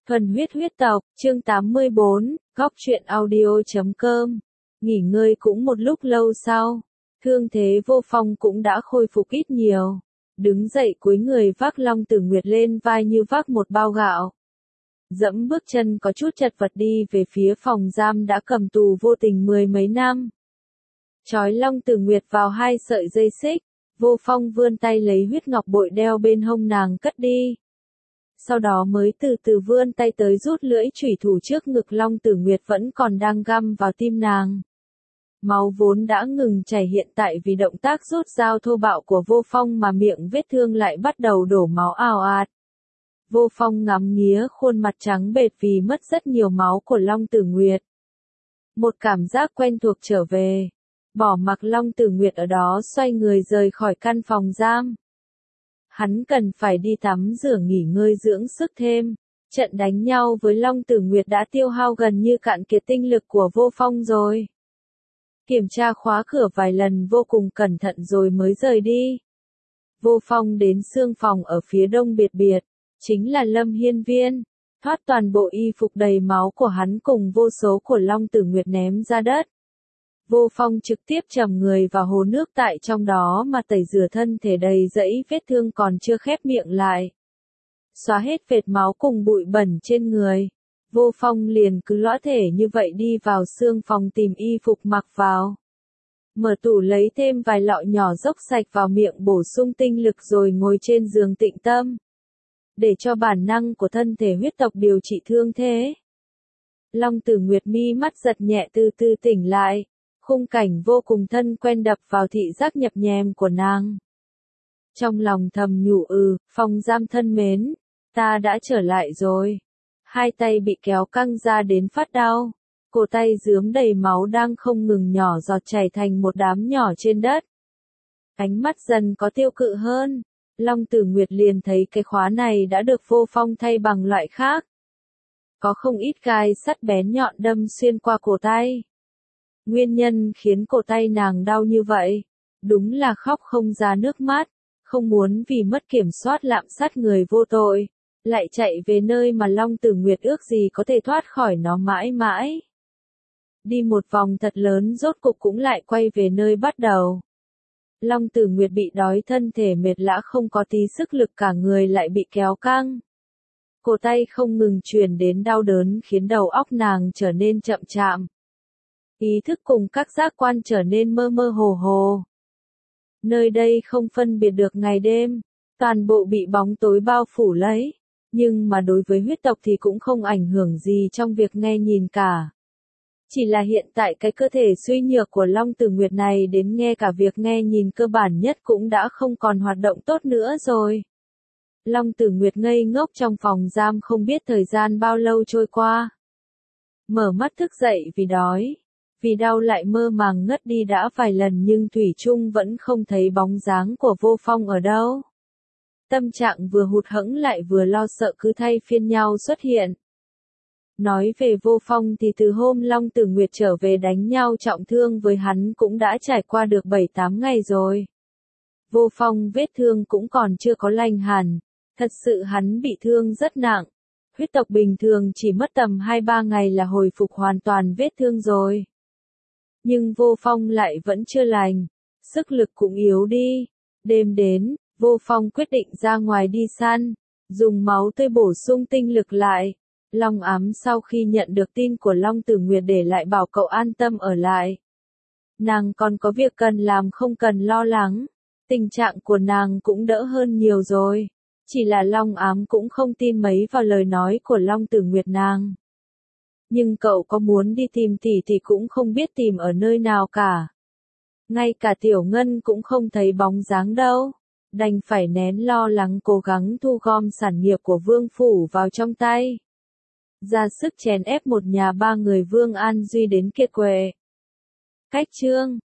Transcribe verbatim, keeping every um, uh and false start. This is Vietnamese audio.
Thuần huyết huyết tộc, chương tám mươi bốn, góc truyện audio chấm com. Nghỉ ngơi cũng một lúc lâu sau, thương thế Vô Phong cũng đã khôi phục ít nhiều. Đứng dậy cúi người vác Long Tử Nguyệt lên vai như vác một bao gạo. Dẫm bước chân có chút chật vật đi về phía phòng giam đã cầm tù vô tình mười mấy năm. Chói Long Tử Nguyệt vào hai sợi dây xích, Vô Phong vươn tay lấy huyết ngọc bội đeo bên hông nàng cất đi. Sau đó mới từ từ vươn tay tới rút lưỡi chủy thủ trước ngực Long Tử Nguyệt vẫn còn đang găm vào tim nàng. Máu vốn đã ngừng chảy hiện tại vì động tác rút dao thô bạo của Vô Phong mà miệng vết thương lại bắt đầu đổ máu ào ạt. Vô Phong ngắm nghía khuôn mặt trắng bệch vì mất rất nhiều máu của Long Tử Nguyệt. Một cảm giác quen thuộc trở về. Bỏ mặc Long Tử Nguyệt ở đó xoay người rời khỏi căn phòng giam. Hắn cần phải đi tắm rửa nghỉ ngơi dưỡng sức thêm. Trận đánh nhau với Long Tử Nguyệt đã tiêu hao gần như cạn kiệt tinh lực của Vô Phong rồi. Kiểm tra khóa cửa vài lần vô cùng cẩn thận rồi mới rời đi. Vô Phong đến xương phòng ở phía đông biệt biệt, chính là Lâm Hiên Viên, thoát toàn bộ y phục đầy máu của hắn cùng vô số của Long Tử Nguyệt ném ra đất. Vô Phong trực tiếp chầm người vào hồ nước tại trong đó mà tẩy rửa thân thể đầy dẫy vết thương còn chưa khép miệng lại. Xóa hết vệt máu cùng bụi bẩn trên người. Vô Phong liền cứ lõa thể như vậy đi vào xương phòng tìm y phục mặc vào. Mở tủ lấy thêm vài lọ nhỏ dốc sạch vào miệng bổ sung tinh lực rồi ngồi trên giường tịnh tâm. Để cho bản năng của thân thể huyết tộc điều trị thương thế. Long Tử Nguyệt mi mắt giật nhẹ từ từ tỉnh lại. Khung cảnh vô cùng thân quen đập vào thị giác nhập nhèm của nàng. Trong lòng thầm nhủ ừ, Phong giam thân mến, ta đã trở lại rồi. Hai tay bị kéo căng ra đến phát đau. Cổ tay rướm đầy máu đang không ngừng nhỏ giọt chảy thành một đám nhỏ trên đất. Ánh mắt dần có tiêu cự hơn. Long Tử Nguyệt liền thấy cái khóa này đã được Vô Phong thay bằng loại khác. Có không ít gai sắt bén nhọn đâm xuyên qua cổ tay. Nguyên nhân khiến cổ tay nàng đau như vậy, đúng là khóc không ra nước mắt, không muốn vì mất kiểm soát lạm sát người vô tội, lại chạy về nơi mà Long Tử Nguyệt ước gì có thể thoát khỏi nó mãi mãi. Đi một vòng thật lớn rốt cục cũng lại quay về nơi bắt đầu. Long Tử Nguyệt bị đói thân thể mệt lã không có tí sức lực cả người lại bị kéo căng. Cổ tay không ngừng truyền đến đau đớn khiến đầu óc nàng trở nên chậm chạm. Ý thức cùng các giác quan trở nên mơ mơ hồ hồ. Nơi đây không phân biệt được ngày đêm, toàn bộ bị bóng tối bao phủ lấy, nhưng mà đối với huyết tộc thì cũng không ảnh hưởng gì trong việc nghe nhìn cả. Chỉ là hiện tại cái cơ thể suy nhược của Long Tử Nguyệt này đến nghe cả việc nghe nhìn cơ bản nhất cũng đã không còn hoạt động tốt nữa rồi. Long Tử Nguyệt ngây ngốc trong phòng giam không biết thời gian bao lâu trôi qua. Mở mắt thức dậy vì đói. Vì đau lại mơ màng ngất đi đã vài lần nhưng thủy chung vẫn không thấy bóng dáng của Vô Phong ở đâu. Tâm trạng vừa hụt hẫng lại vừa lo sợ cứ thay phiên nhau xuất hiện. Nói về Vô Phong thì từ hôm Long Tử Nguyệt trở về đánh nhau trọng thương với hắn cũng đã trải qua được bảy tám ngày rồi. Vô Phong vết thương cũng còn chưa có lành hẳn, thật sự hắn bị thương rất nặng. Huyết tộc bình thường chỉ mất tầm hai ba ngày là hồi phục hoàn toàn vết thương rồi. Nhưng Vô Phong lại vẫn chưa lành, sức lực cũng yếu đi. Đêm đến, Vô Phong quyết định ra ngoài đi săn, dùng máu tươi bổ sung tinh lực lại. Long Ám sau khi nhận được tin của Long Tử Nguyệt để lại bảo cậu an tâm ở lại. Nàng còn có việc cần làm không cần lo lắng, tình trạng của nàng cũng đỡ hơn nhiều rồi. Chỉ là Long Ám cũng không tin mấy vào lời nói của Long Tử Nguyệt nàng. Nhưng cậu có muốn đi tìm tỷ thì cũng không biết tìm ở nơi nào cả. Ngay cả Tiểu Ngân cũng không thấy bóng dáng đâu. Đành phải nén lo lắng cố gắng thu gom sản nghiệp của Vương Phủ vào trong tay. Ra sức chèn ép một nhà ba người Vương An Duy đến kiệt quệ. Cách chương